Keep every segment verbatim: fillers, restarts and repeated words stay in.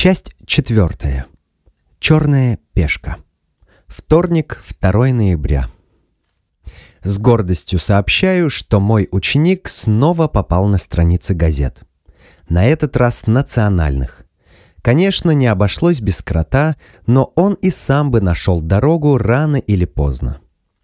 Часть четвертая. Черная пешка. Вторник, второе ноября. С гордостью сообщаю, что мой ученик снова попал на страницы газет. На этот раз национальных. Конечно, не обошлось без крота, но он и сам бы нашел дорогу рано или поздно.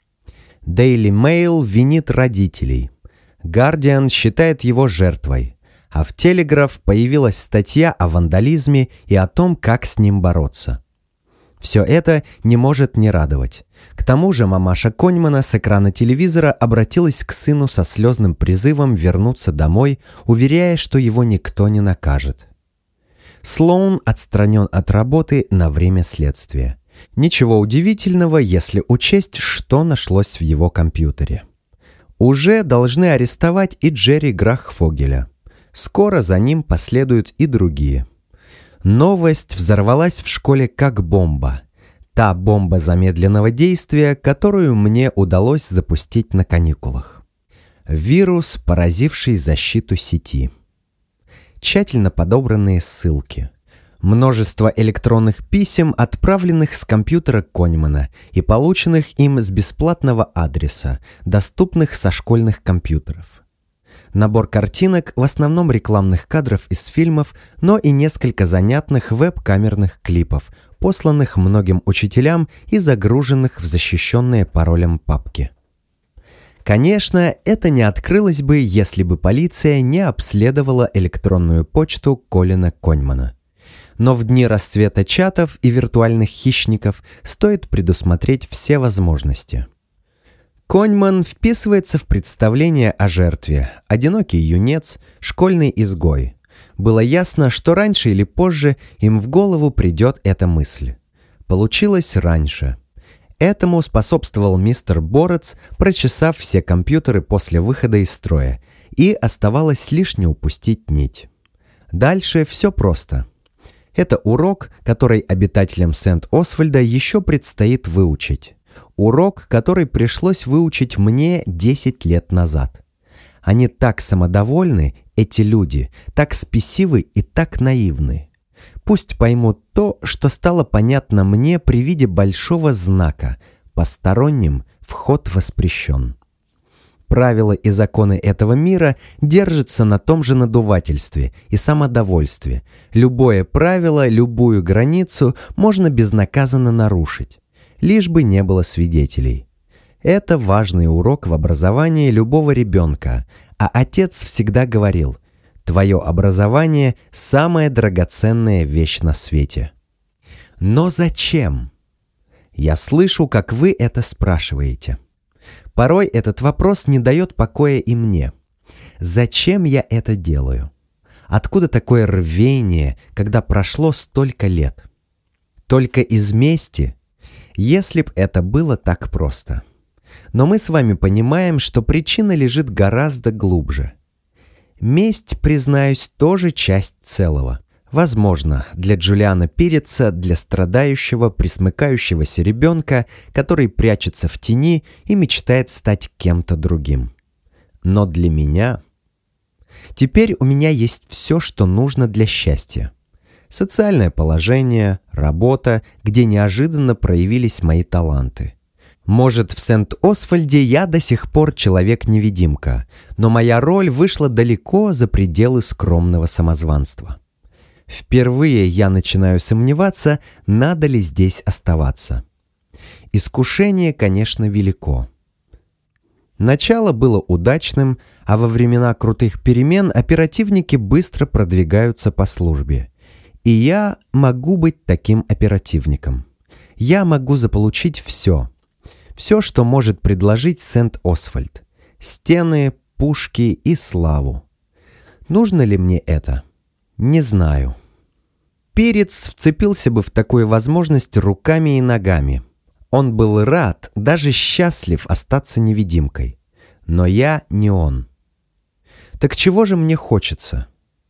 Daily Mail винит родителей. Guardian считает его жертвой. А в Telegraph появилась статья о вандализме и о том, как с ним бороться. Все это не может не радовать. К тому же мамаша Коньмана с экрана телевизора обратилась к сыну со слезным призывом вернуться домой, уверяя, что его никто не накажет. Слоун отстранен от работы на время следствия. Ничего удивительного, если учесть, что нашлось в его компьютере. Уже должны арестовать и Джерри Грахфогеля. Скоро за ним последуют и другие. Новость взорвалась в школе как бомба. Та бомба замедленного действия, которую мне удалось запустить на каникулах. Вирус, поразивший защиту сети. Тщательно подобранные ссылки. Множество электронных писем, отправленных с компьютера Коньмана и полученных им с бесплатного адреса, доступных со школьных компьютеров. Набор картинок, в основном рекламных кадров из фильмов, но и несколько занятных веб-камерных клипов, посланных многим учителям и загруженных в защищенные паролем папки. Конечно, это не открылось бы, если бы полиция не обследовала электронную почту Колина Коньмана. Но в дни расцвета чатов и виртуальных хищников стоит предусмотреть все возможности. Коньман вписывается в представление о жертве, одинокий юнец, школьный изгой. Было ясно, что раньше или позже им в голову придет эта мысль. Получилось раньше. Этому способствовал мистер Борец, прочесав все компьютеры после выхода из строя, и оставалось лишь не упустить нить. Дальше все просто. Это урок, который обитателям Сент-Освальда еще предстоит выучить. Урок, который пришлось выучить мне десять лет назад. Они так самодовольны, эти люди, так спесивы и так наивны. Пусть поймут то, что стало понятно мне при виде большого знака «Посторонним вход воспрещен». Правила и законы этого мира держатся на том же надувательстве и самодовольстве. Любое правило, любую границу можно безнаказанно нарушить. Лишь бы не было свидетелей. Это важный урок в образовании любого ребенка, а отец всегда говорил: «Твое образование – самая драгоценная вещь на свете». Но зачем? Я слышу, как вы это спрашиваете. Порой этот вопрос не дает покоя и мне. Зачем я это делаю? Откуда такое рвение, когда прошло столько лет? Только из мести? Если б это было так просто. Но мы с вами понимаем, что причина лежит гораздо глубже. Месть, признаюсь, тоже часть целого. Возможно, для Джулиана Пиреца, для страдающего, присмыкающегося ребенка, который прячется в тени и мечтает стать кем-то другим. Но для меня... Теперь у меня есть все, что нужно для счастья. Социальное положение, работа, где неожиданно проявились мои таланты. Может, в Сент-Освальде я до сих пор человек-невидимка, но моя роль вышла далеко за пределы скромного самозванства. Впервые я начинаю сомневаться, надо ли здесь оставаться. Искушение, конечно, велико. Начало было удачным, а во времена крутых перемен оперативники быстро продвигаются по службе. И я могу быть таким оперативником. Я могу заполучить все. Все, что может предложить Сент-Освальд. Стены, пушки и славу. Нужно ли мне это? Не знаю. Пирец вцепился бы в такую возможность руками и ногами. Он был рад, даже счастлив остаться невидимкой. Но я не он. Так чего же мне хочется?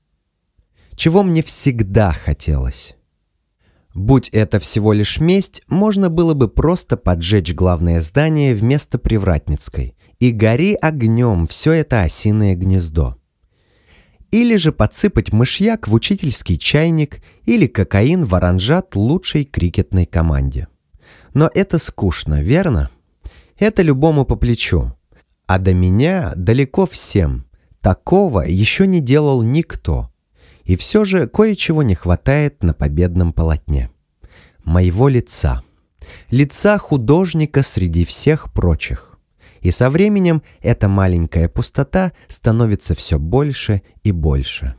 Чего мне всегда хотелось? Будь это всего лишь месть, можно было бы просто поджечь главное здание вместо Привратницкой. И гори огнем все это осиное гнездо. Или же подсыпать мышьяк в учительский чайник или кокаин в оранжат лучшей крикетной команде. Но это скучно, верно? Это любому по плечу. А до меня далеко всем. Такого еще не делал никто. И все же кое-чего не хватает на победном полотне. Моего лица. Лица художника среди всех прочих. И со временем эта маленькая пустота становится все больше и больше.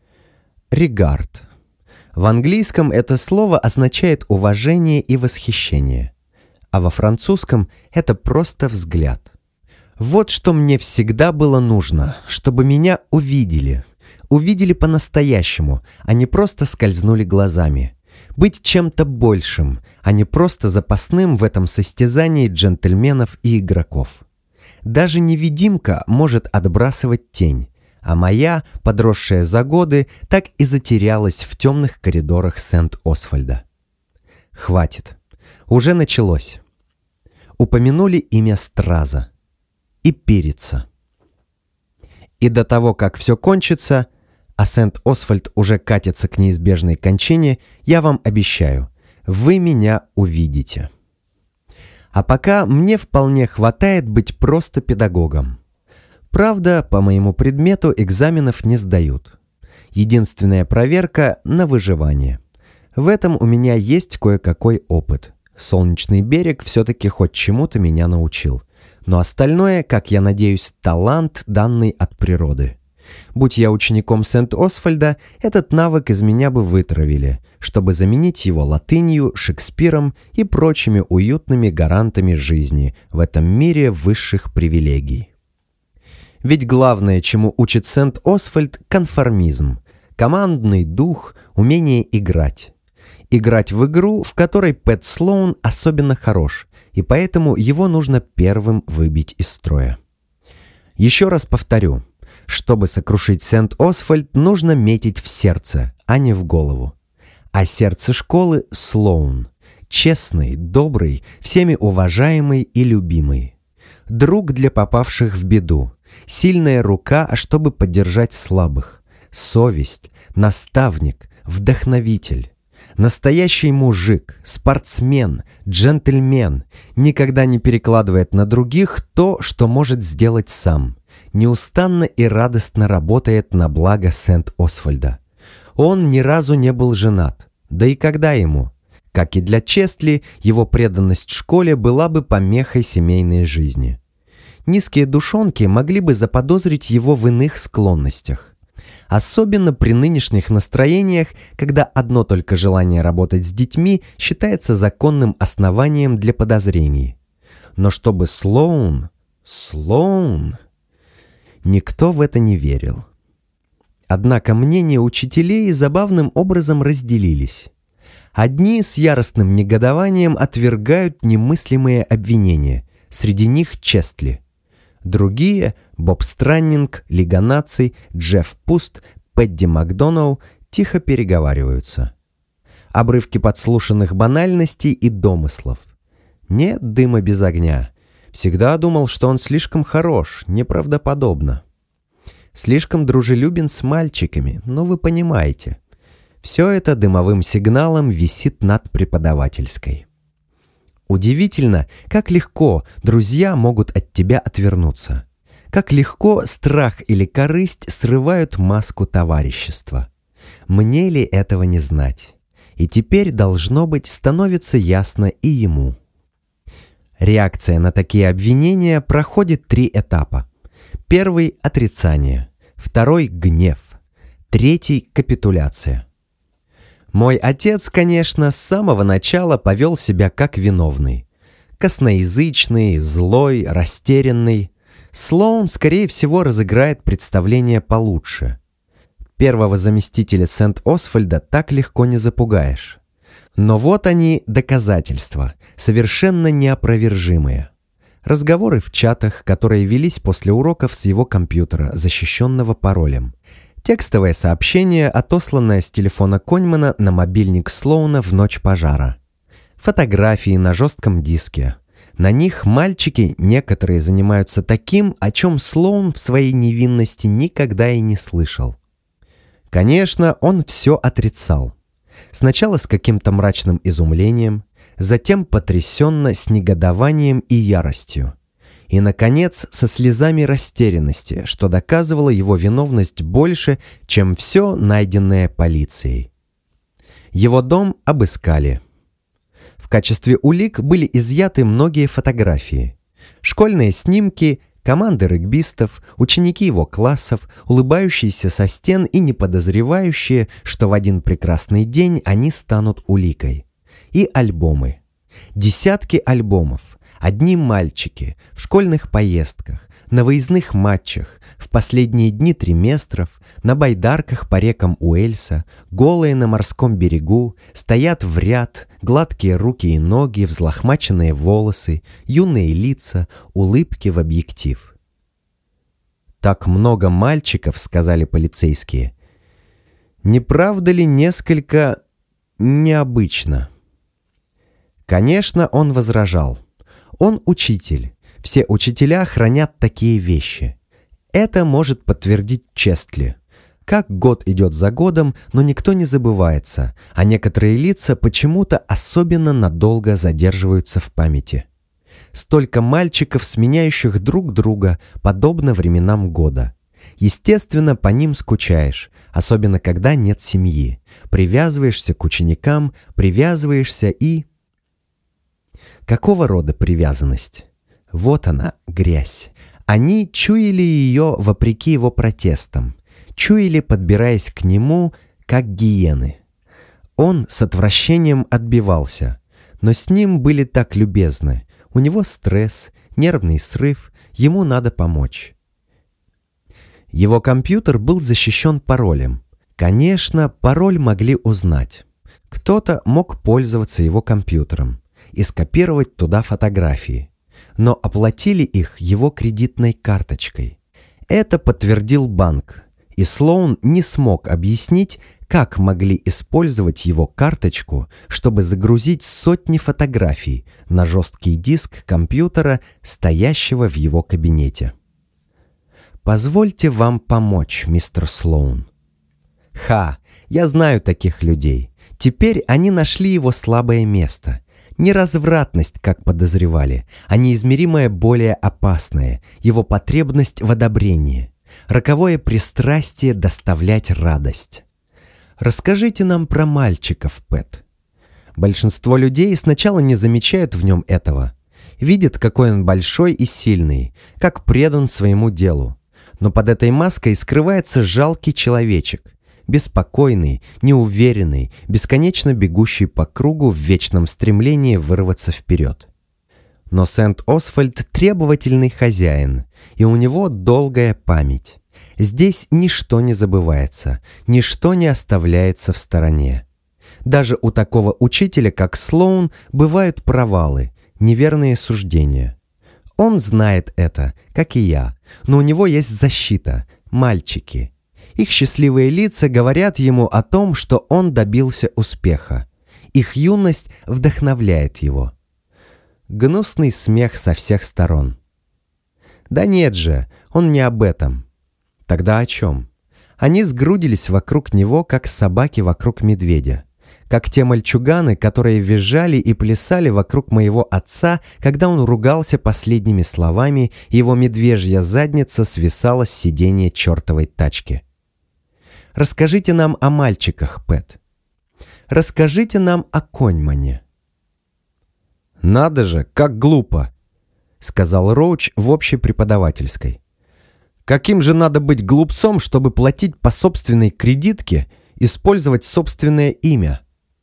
Регард. В английском это слово означает уважение и восхищение, а во французском это просто взгляд. Вот что мне всегда было нужно, чтобы меня увидели. Увидели по-настоящему, а не просто скользнули глазами. Быть чем-то большим, а не просто запасным в этом состязании джентльменов и игроков. Даже невидимка может отбрасывать тень, а моя, подросшая за годы, так и затерялась в темных коридорах Сент-Освальда. Хватит. Уже началось. Упомянули имя Страза и Пирица. И до того, как все кончится, а Сент-Освальд уже катится к неизбежной кончине, я вам обещаю, вы меня увидите. А пока мне вполне хватает быть просто педагогом. Правда, по моему предмету экзаменов не сдают. Единственная проверка на выживание. В этом у меня есть кое-какой опыт. Солнечный берег все-таки хоть чему-то меня научил. Но остальное, как я надеюсь, талант, данный от природы. Будь я учеником Сент-Освальда, этот навык из меня бы вытравили, чтобы заменить его латынью, Шекспиром и прочими уютными гарантами жизни в этом мире высших привилегий. Ведь главное, чему учит Сент-Освальд – конформизм, командный дух, умение играть. Играть в игру, в которой Пэт Слоун особенно хорош, и поэтому его нужно первым выбить из строя. Еще раз повторю. Чтобы сокрушить Сент-Освальд, нужно метить в сердце, а не в голову. А сердце школы – Слоун. Честный, добрый, всеми уважаемый и любимый. Друг для попавших в беду. Сильная рука, чтобы поддержать слабых. Совесть, наставник, вдохновитель. Настоящий мужик, спортсмен, джентльмен. Никогда не перекладывает на других то, что может сделать сам. Неустанно и радостно работает на благо Сент-Освальда. Он ни разу не был женат, да и когда ему? Как и для Честли, его преданность школе была бы помехой семейной жизни. Низкие душонки могли бы заподозрить его в иных склонностях. Особенно при нынешних настроениях, когда одно только желание работать с детьми считается законным основанием для подозрений. Но чтобы Слоун... Слоун... Никто в это не верил. Однако мнения учителей забавным образом разделились. Одни с яростным негодованием отвергают немыслимые обвинения, среди них Честли. Другие – Боб Страннинг, Лига наций, Джефф Пуст, Пэдди Макдоналл – тихо переговариваются. Обрывки подслушанных банальностей и домыслов. Нет дыма без огня. Всегда думал, что он слишком хорош, неправдоподобно. Слишком дружелюбен с мальчиками, но вы понимаете. Все это дымовым сигналом висит над преподавательской. Удивительно, как легко друзья могут от тебя отвернуться. Как легко страх или корысть срывают маску товарищества. Мне ли этого не знать? И теперь, должно быть, становится ясно и ему. Реакция на такие обвинения проходит три этапа. Первый – отрицание. Второй – гнев. Третий – капитуляция. Мой отец, конечно, с самого начала повел себя как виновный. Косноязычный, злой, растерянный. Слоун, скорее всего, разыграет представление получше. Первого заместителя Сент-Освальда так легко не запугаешь. Но вот они, доказательства, совершенно неопровержимые. Разговоры в чатах, которые велись после уроков с его компьютера, защищенного паролем. Текстовое сообщение, отосланное с телефона Коньмана на мобильник Слоуна в ночь пожара. Фотографии на жестком диске. На них мальчики некоторые занимаются таким, о чем Слоун в своей невинности никогда и не слышал. Конечно, он все отрицал. Сначала с каким-то мрачным изумлением, затем потрясенно с негодованием и яростью. И, наконец, со слезами растерянности, что доказывало его виновность больше, чем все найденное полицией. Его дом обыскали. В качестве улик были изъяты многие фотографии. Школьные снимки, команды регбистов, ученики его классов, улыбающиеся со стен и не подозревающие, что в один прекрасный день они станут уликой. И альбомы. Десятки альбомов. Одни мальчики в школьных поездках, на выездных матчах, в последние дни триместров, на байдарках по рекам Уэльса, голые на морском берегу, стоят в ряд, гладкие руки и ноги, взлохмаченные волосы, юные лица, улыбки в объектив. «Так много мальчиков», — сказали полицейские. «Не правда ли несколько необычно?» Конечно, он возражал. Он учитель. Все учителя хранят такие вещи. Это может подтвердить Честли. Как год идет за годом, но никто не забывается, а некоторые лица почему-то особенно надолго задерживаются в памяти. Столько мальчиков, сменяющих друг друга, подобно временам года. Естественно, по ним скучаешь, особенно когда нет семьи. Привязываешься к ученикам, привязываешься и... Какого рода привязанность? Вот она, грязь. Они чуяли ее вопреки его протестам, чуяли, подбираясь к нему, как гиены. Он с отвращением отбивался, но с ним были так любезны. У него стресс, нервный срыв, ему надо помочь. Его компьютер был защищен паролем. Конечно, пароль могли узнать. Кто-то мог пользоваться его компьютером и скопировать туда фотографии, но оплатили их его кредитной карточкой. Это подтвердил банк, и Слоун не смог объяснить, как могли использовать его карточку, чтобы загрузить сотни фотографий на жесткий диск компьютера, стоящего в его кабинете. «Позвольте вам помочь, мистер Слоун». «Ха, я знаю таких людей. Теперь они нашли его слабое место. Не развратность, как подозревали, а неизмеримое более опасное, его потребность в одобрении, роковое пристрастие доставлять радость. Расскажите нам про мальчиков, Пэт». Большинство людей сначала не замечают в нем этого. Видят, какой он большой и сильный, как предан своему делу. Но под этой маской скрывается жалкий человечек, беспокойный, неуверенный, бесконечно бегущий по кругу в вечном стремлении вырваться вперед. Но Сент-Освальд требовательный хозяин, и у него долгая память. Здесь ничто не забывается, ничто не оставляется в стороне. Даже у такого учителя, как Слоун, бывают провалы, неверные суждения. Он знает это, как и я, но у него есть защита – мальчики. Их счастливые лица говорят ему о том, что он добился успеха. Их юность вдохновляет его. Гнусный смех со всех сторон. Да нет же, он не об этом. Тогда о чем? Они сгрудились вокруг него, как собаки вокруг медведя. Как те мальчуганы, которые визжали и плясали вокруг моего отца, когда он ругался последними словами, и его медвежья задница свисала с сиденья чертовой тачки. Расскажите нам о мальчиках, Пэт. Расскажите нам о Коньмане. «Надо же, как глупо», — сказал Роуч в общепреподавательской. «Каким же надо быть глупцом, чтобы платить по собственной кредитке, использовать собственное имя?»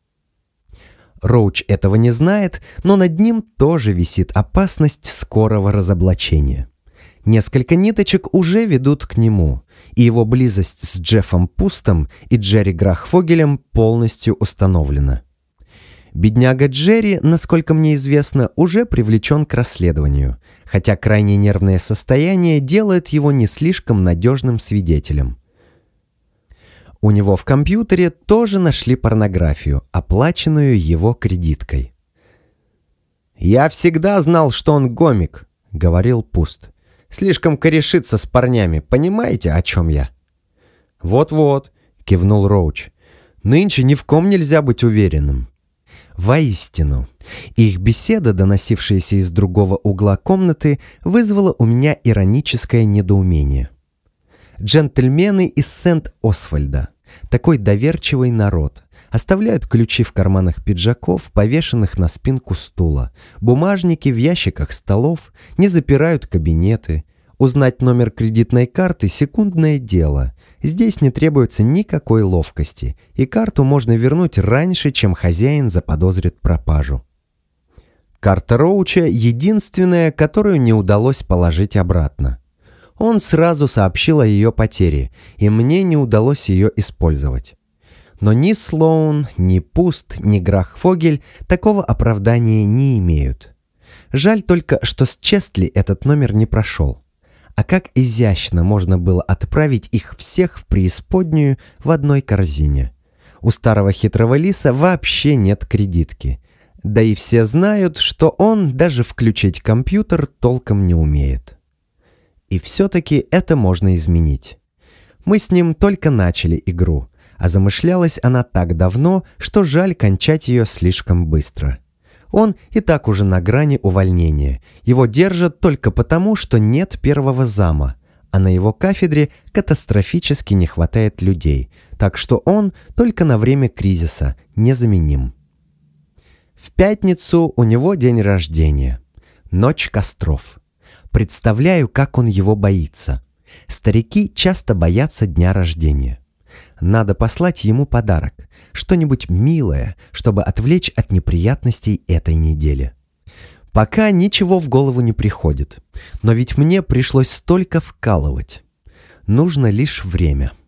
Роуч этого не знает, но над ним тоже висит опасность скорого разоблачения. Несколько ниточек уже ведут к нему, и его близость с Джеффом Пустом и Джерри Грахфогелем полностью установлена. Бедняга Джерри, насколько мне известно, уже привлечен к расследованию, хотя крайне нервное состояние делает его не слишком надежным свидетелем. У него в компьютере тоже нашли порнографию, оплаченную его кредиткой. «Я всегда знал, что он гомик», — говорил Пуст. «Слишком корешится с парнями, понимаете, о чем я?» «Вот-вот», — — кивнул Роуч. «Нынче ни в ком нельзя быть уверенным». Воистину, их беседа, доносившаяся из другого угла комнаты, вызвала у меня ироническое недоумение. Джентльмены из Сент-Освальда, такой доверчивый народ, оставляют ключи в карманах пиджаков, повешенных на спинку стула, бумажники в ящиках столов, не запирают кабинеты. Узнать номер кредитной карты – секундное дело. Здесь не требуется никакой ловкости, и карту можно вернуть раньше, чем хозяин заподозрит пропажу. Карта Роуча – единственная, которую не удалось положить обратно. Он сразу сообщил о ее потере, и мне не удалось ее использовать. Но ни Слоун, ни Пуст, ни Грахфогель такого оправдания не имеют. Жаль только, что с Честли этот номер не прошел. А как изящно можно было отправить их всех в преисподнюю в одной корзине. У старого хитрого лиса вообще нет кредитки. Да и все знают, что он даже включить компьютер толком не умеет. И все-таки это можно изменить. Мы с ним только начали игру, а замышлялась она так давно, что жаль кончать ее слишком быстро. Он и так уже на грани увольнения. Его держат только потому, что нет первого зама, а на его кафедре катастрофически не хватает людей, так что он только на время кризиса незаменим. В пятницу у него день рождения. Ночь костров. Представляю, как он его боится. Старики часто боятся дня рождения. Надо послать ему подарок, что-нибудь милое, чтобы отвлечь от неприятностей этой недели. Пока ничего в голову не приходит, но ведь мне пришлось столько вкалывать. Нужно лишь время.